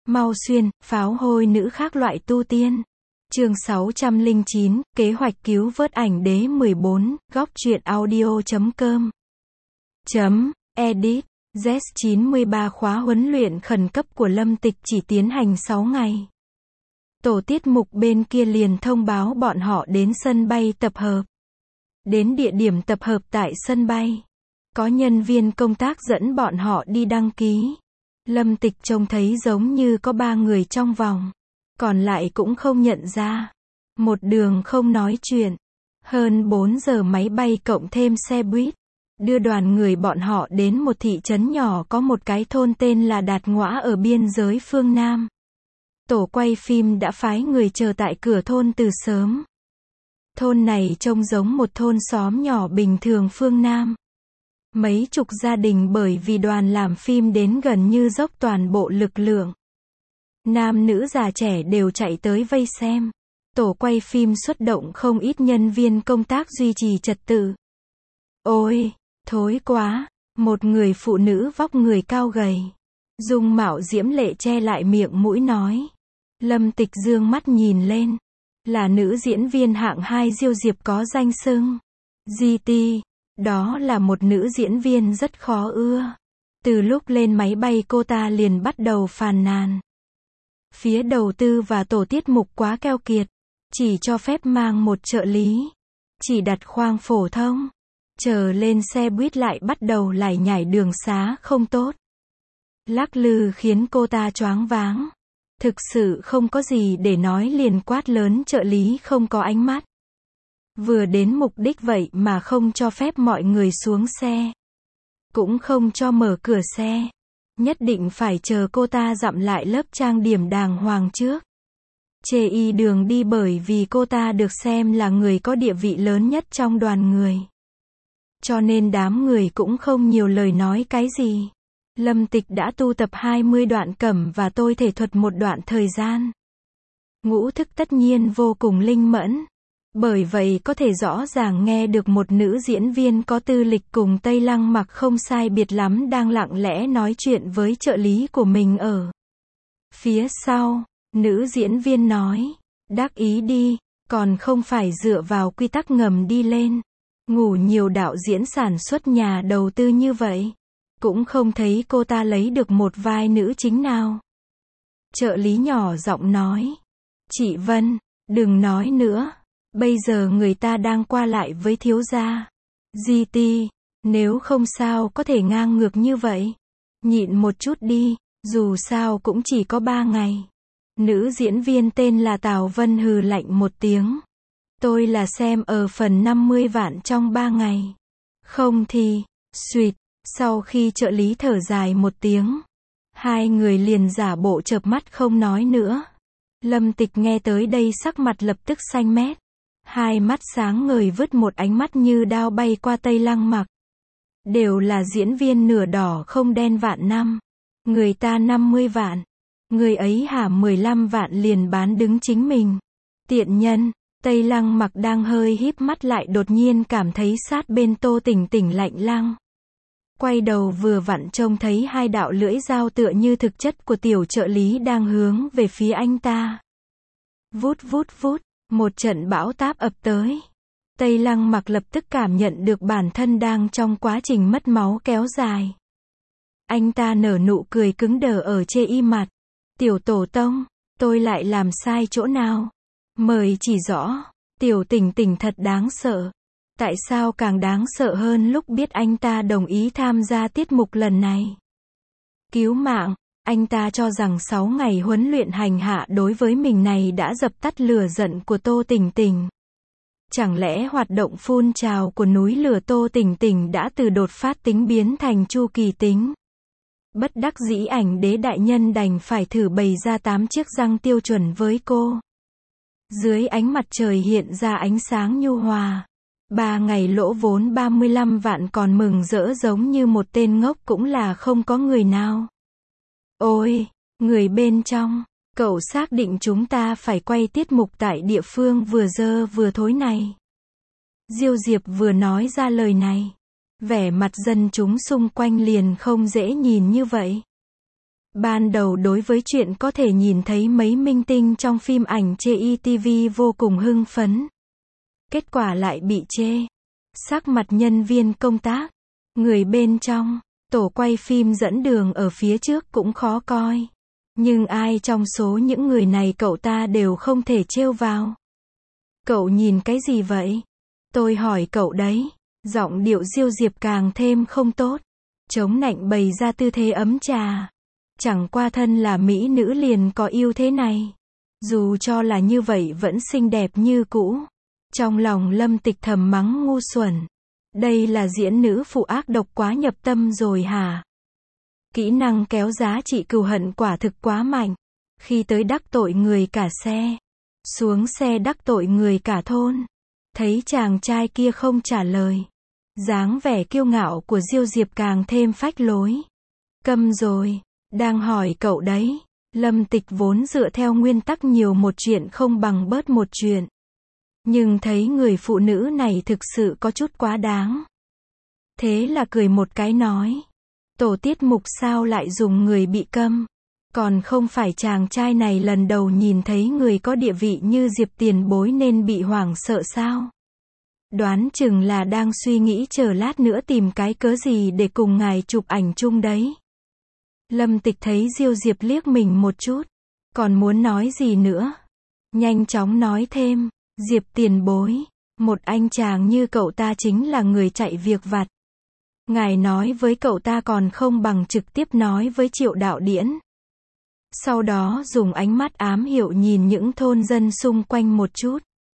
Mau xuyên, pháo hôi nữ khác loại tu tiên. Chương 609, kế hoạch cứu vớt ảnh đế 14, góc truyện audio.com. Edit. Z93 khóa huấn luyện khẩn cấp của Lâm Tịch chỉ tiến hành 6 ngày. Tổ tiết mục bên kia liền thông báo bọn họ đến sân bay tập hợp. Đến địa điểm tập hợp tại sân bay. Có nhân viên công tác dẫn bọn họ đi đăng ký. Lâm Tịch trông thấy giống như có 3 người trong vòng. Còn lại cũng không nhận ra. Một đường không nói chuyện. Hơn 4 giờ máy bay cộng thêm xe buýt. Đưa đoàn người bọn họ đến một thị trấn nhỏ có một cái thôn tên là Đạt Ngõa ở biên giới phương Nam. Tổ quay phim đã phái người chờ tại cửa thôn từ sớm. Thôn này trông giống một thôn xóm nhỏ bình thường phương Nam. Mấy chục gia đình bởi vì đoàn làm phim đến gần như dốc toàn bộ lực lượng. Nam nữ già trẻ đều chạy tới vây xem. Tổ quay phim xuất động không ít nhân viên công tác duy trì trật tự. Ôi, thối quá, một người phụ nữ vóc người cao gầy. Dung mạo diễm lệ che lại miệng mũi nói. Lâm Tịch dương mắt nhìn lên. Là nữ diễn viên hạng 2 Diêu Diệp có danh xưng. GT. Đó là một nữ diễn viên rất khó ưa. Từ lúc lên máy bay cô ta liền bắt đầu phàn nàn. Phía đầu tư và tổ tiết mục quá keo kiệt. Chỉ cho phép mang một trợ lý. Chỉ đặt khoang phổ thông. Chờ lên xe buýt lại bắt đầu lải nhải đường xá không tốt. Lắc lư khiến cô ta choáng váng. Thực sự không có gì để nói liền quát lớn trợ lý không có ánh mắt. Vừa đến mục đích vậy mà không cho phép mọi người xuống xe. Cũng không cho mở cửa xe. Nhất định phải chờ cô ta dặm lại lớp trang điểm đàng hoàng trước. Chê y đường đi bởi vì cô ta được xem là người có địa vị lớn nhất trong đoàn người. Cho nên đám người cũng không nhiều lời nói cái gì. Lâm Tịch đã tu tập 20 đoạn cẩm và tôi thể thuật một đoạn thời gian. Ngũ thức tất nhiên vô cùng linh mẫn. Bởi vậy có thể rõ ràng nghe được một nữ diễn viên có tư lịch cùng Tây Lăng Mặc không sai biệt lắm đang lặng lẽ nói chuyện với trợ lý của mình ở phía sau. Nữ diễn viên nói, đắc ý đi, còn không phải dựa vào quy tắc ngầm đi lên. Ngủ nhiều đạo diễn sản xuất nhà đầu tư như vậy. Cũng không thấy cô ta lấy được một vai nữ chính nào. Trợ lý nhỏ giọng nói. Chị Vân, đừng nói nữa. Bây giờ người ta đang qua lại với thiếu gia. GT, nếu không sao có thể ngang ngược như vậy. Nhịn một chút đi, dù sao cũng chỉ có 3 ngày. Nữ diễn viên tên là Tào Vân hừ lạnh một tiếng. Tôi là xem ở phần 50 vạn trong 3 ngày. Không thì, suýt. Sau khi trợ lý thở dài một tiếng, hai người liền giả bộ chợp mắt không nói nữa. Lâm Tịch nghe tới đây sắc mặt lập tức xanh mét. Hai mắt sáng ngời vứt một ánh mắt như đao bay qua Tây Lăng Mặc. Đều là diễn viên nửa đỏ không đen vạn năm. Người ta 50 vạn. Người ấy hả 15 vạn liền bán đứng chính mình. Tiện nhân. Tây Lăng Mặc đang hơi híp mắt lại đột nhiên cảm thấy sát bên Tô Tỉnh Tỉnh lạnh lăng. Quay đầu vừa vặn trông thấy hai đạo lưỡi dao tựa như thực chất của tiểu trợ lý đang hướng về phía anh ta. Vút vút vút, một trận bão táp ập tới. Tây Lăng Mặc lập tức cảm nhận được bản thân đang trong quá trình mất máu kéo dài. Anh ta nở nụ cười cứng đờ ở chê y mặt. Tiểu tổ tông, tôi lại làm sai chỗ nào? Mời chỉ rõ, tiểu Tỉnh Tỉnh thật đáng sợ. Tại sao càng đáng sợ hơn lúc biết anh ta đồng ý tham gia tiết mục lần này? Cứu mạng, anh ta cho rằng 6 ngày huấn luyện hành hạ đối với mình này đã dập tắt lửa giận của Tô Tỉnh Tỉnh. Chẳng lẽ hoạt động phun trào của núi lửa Tô Tỉnh Tỉnh đã từ đột phát tính biến thành chu kỳ tính? Bất đắc dĩ ảnh đế đại nhân đành phải thử bày ra 8 chiếc răng tiêu chuẩn với cô. Dưới ánh mặt trời hiện ra ánh sáng nhu hòa. 3 ngày lỗ vốn 35 vạn còn mừng rỡ giống như một tên ngốc cũng là không có người nào. Ôi, người bên trong, cậu xác định chúng ta phải quay tiết mục tại địa phương vừa dơ vừa thối này. Diêu Diệp vừa nói ra lời này. Vẻ mặt dân chúng xung quanh liền không dễ nhìn như vậy. Ban đầu đối với chuyện có thể nhìn thấy mấy minh tinh trong phim ảnh chê TV vô cùng hưng phấn. Kết quả lại bị chê. Sắc mặt nhân viên công tác, người bên trong, tổ quay phim dẫn đường ở phía trước cũng khó coi. Nhưng ai trong số những người này cậu ta đều không thể trêu vào. Cậu nhìn cái gì vậy? Tôi hỏi cậu đấy. Giọng điệu Diêu Diệp càng thêm không tốt. Chống nạnh bày ra tư thế ấm trà. Chẳng qua thân là mỹ nữ liền có ưu thế này. Dù cho là như vậy vẫn xinh đẹp như cũ. Trong lòng Lâm Tịch thầm mắng ngu xuẩn. Đây là diễn nữ phụ ác độc quá nhập tâm rồi hả? Kỹ năng kéo giá trị cừu hận quả thực quá mạnh. Khi tới đắc tội người cả xe. Xuống xe đắc tội người cả thôn. Thấy chàng trai kia không trả lời. Dáng vẻ kiêu ngạo của Diêu Diệp càng thêm phách lối. Câm rồi, đang hỏi cậu đấy. Lâm Tịch vốn dựa theo nguyên tắc nhiều một chuyện không bằng bớt một chuyện. Nhưng thấy người phụ nữ này thực sự có chút quá đáng. Thế là cười một cái nói. Tổ tiết mục sao lại dùng người bị câm. Còn không phải chàng trai này lần đầu nhìn thấy người có địa vị như Diệp tiền bối nên bị hoảng sợ sao? Đoán chừng là đang suy nghĩ chờ lát nữa tìm cái cớ gì để cùng ngài chụp ảnh chung đấy. Lâm Tịch thấy Diêu Diệp liếc mình một chút. Còn muốn nói gì nữa? Nhanh chóng nói thêm. Diệp tiền bối. Một anh chàng như cậu ta chính là người chạy việc vặt. Ngài nói với cậu ta còn không bằng trực tiếp nói với Triệu Đạo Điển. Sau đó dùng ánh mắt ám hiệu nhìn những thôn dân xung quanh một chút.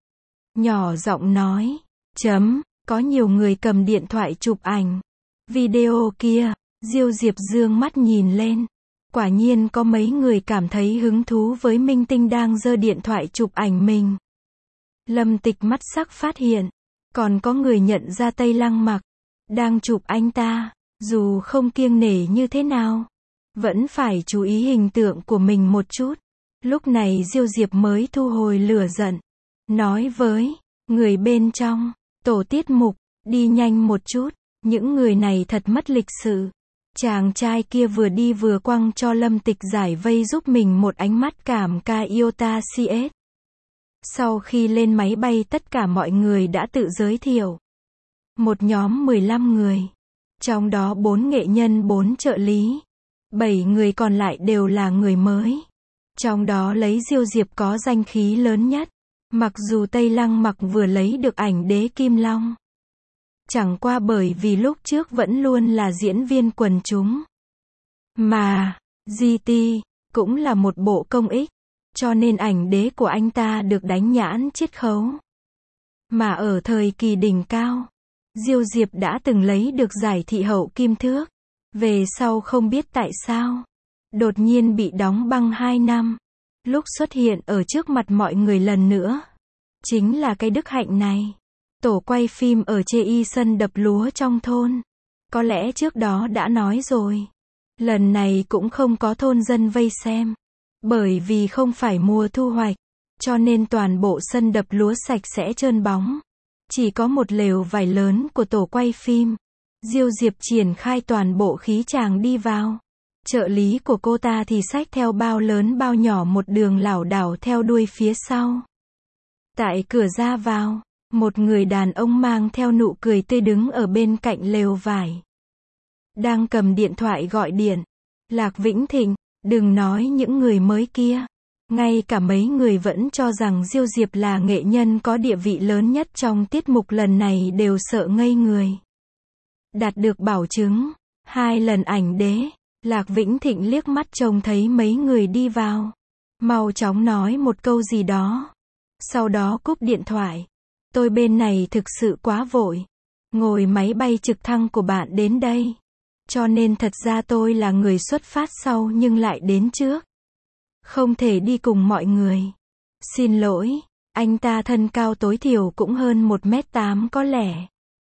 Nhỏ giọng nói. Có nhiều người cầm điện thoại chụp ảnh. Video kia. Diêu Diệp dương mắt nhìn lên. Quả nhiên có mấy người cảm thấy hứng thú với minh tinh đang giơ điện thoại chụp ảnh mình. Lâm Tịch mắt sắc phát hiện. Còn có người nhận ra Tây Lăng Mặc. Đang chụp anh ta. Dù không kiêng nể như thế nào. Vẫn phải chú ý hình tượng của mình một chút. Lúc này Diêu Diệp mới thu hồi lửa giận. Nói với người bên trong. Tổ tiết mục. Đi nhanh một chút. Những người này thật mất lịch sự. Chàng trai kia vừa đi vừa quăng cho Lâm Tịch giải vây giúp mình một ánh mắt cảm ca Iota CS. Sau khi lên máy bay tất cả mọi người đã tự giới thiệu. Một nhóm 15 người. Trong đó 4 nghệ nhân 4 trợ lý. 7 người còn lại đều là người mới. Trong đó lấy Diêu Diệp có danh khí lớn nhất. Mặc dù Tây Lăng Mặc vừa lấy được ảnh đế Kim Long. Chẳng qua bởi vì lúc trước vẫn luôn là diễn viên quần chúng. Mà, GT, cũng là một bộ công ích. Cho nên ảnh đế của anh ta được đánh nhãn chiết khấu. Mà ở thời kỳ đỉnh cao, Diêu Diệp đã từng lấy được giải thị hậu kim thước. Về sau không biết tại sao. Đột nhiên bị đóng băng 2 năm. Lúc xuất hiện ở trước mặt mọi người lần nữa. Chính là cái đức hạnh này. Tổ quay phim ở chê y sân đập lúa trong thôn. Có lẽ trước đó đã nói rồi. Lần này cũng không có thôn dân vây xem. Bởi vì không phải mùa thu hoạch. Cho nên toàn bộ sân đập lúa sạch sẽ trơn bóng. Chỉ có một lều vải lớn của tổ quay phim. Diêu Diệp triển khai toàn bộ khí chàng đi vào. Trợ lý của cô ta thì xách theo bao lớn bao nhỏ một đường lảo đảo theo đuôi phía sau. Tại cửa ra vào, một người đàn ông mang theo nụ cười tươi đứng ở bên cạnh lều vải. Đang cầm điện thoại gọi điện. Lạc Vĩnh Thịnh, đừng nói những người mới kia. Ngay cả mấy người vẫn cho rằng Diêu Diệp là nghệ nhân có địa vị lớn nhất trong tiết mục lần này đều sợ ngây người. Đạt được bảo chứng. 2 lần ảnh đế. Lạc Vĩnh Thịnh liếc mắt trông thấy mấy người đi vào. Mau chóng nói một câu gì đó. Sau đó cúp điện thoại. Tôi bên này thực sự quá vội. Ngồi máy bay trực thăng của bạn đến đây. Cho nên thật ra tôi là người xuất phát sau nhưng lại đến trước. Không thể đi cùng mọi người. Xin lỗi. Anh ta thân cao tối thiểu cũng hơn 1m8 có lẽ.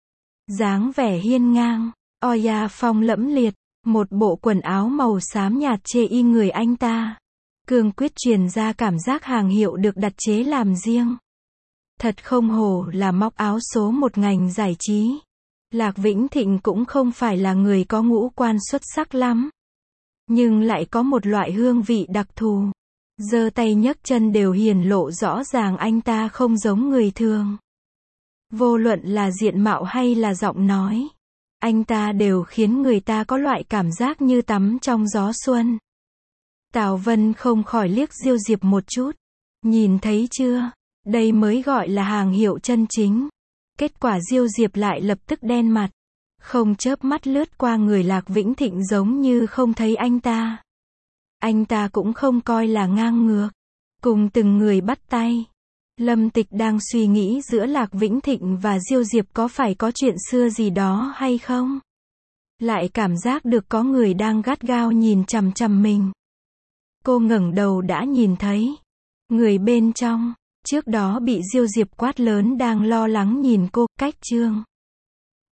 Dáng vẻ hiên ngang. Oya phong lẫm liệt. Một bộ quần áo màu xám nhạt chê y người anh ta. Cương quyết truyền ra cảm giác hàng hiệu được đặt chế làm riêng. Thật không hổ là móc áo số một ngành giải trí. Lạc Vĩnh Thịnh cũng không phải là người có ngũ quan xuất sắc lắm. nhưng lại có một loại hương vị đặc thù. Giơ tay nhấc chân đều hiển lộ rõ ràng anh ta không giống người thường. Vô luận là diện mạo hay là giọng nói, anh ta đều khiến người ta có loại cảm giác như tắm trong gió xuân. Tào Vân không khỏi liếc Diêu Diệp một chút. Nhìn thấy chưa? Đây mới gọi là hàng hiệu chân chính. Kết quả Diêu Diệp lại lập tức đen mặt. Không chớp mắt lướt qua người Lạc Vĩnh Thịnh giống như không thấy anh ta. Anh ta cũng không coi là ngang ngược. Cùng từng người bắt tay. Lâm Tịch đang suy nghĩ giữa Lạc Vĩnh Thịnh và Diêu Diệp có phải có chuyện xưa gì đó hay không? Lại cảm giác được có người đang gắt gao nhìn chằm chằm mình. Cô ngẩng đầu đã nhìn thấy người bên trong, trước đó bị Diêu Diệp quát lớn đang lo lắng nhìn cô, Cách Trương.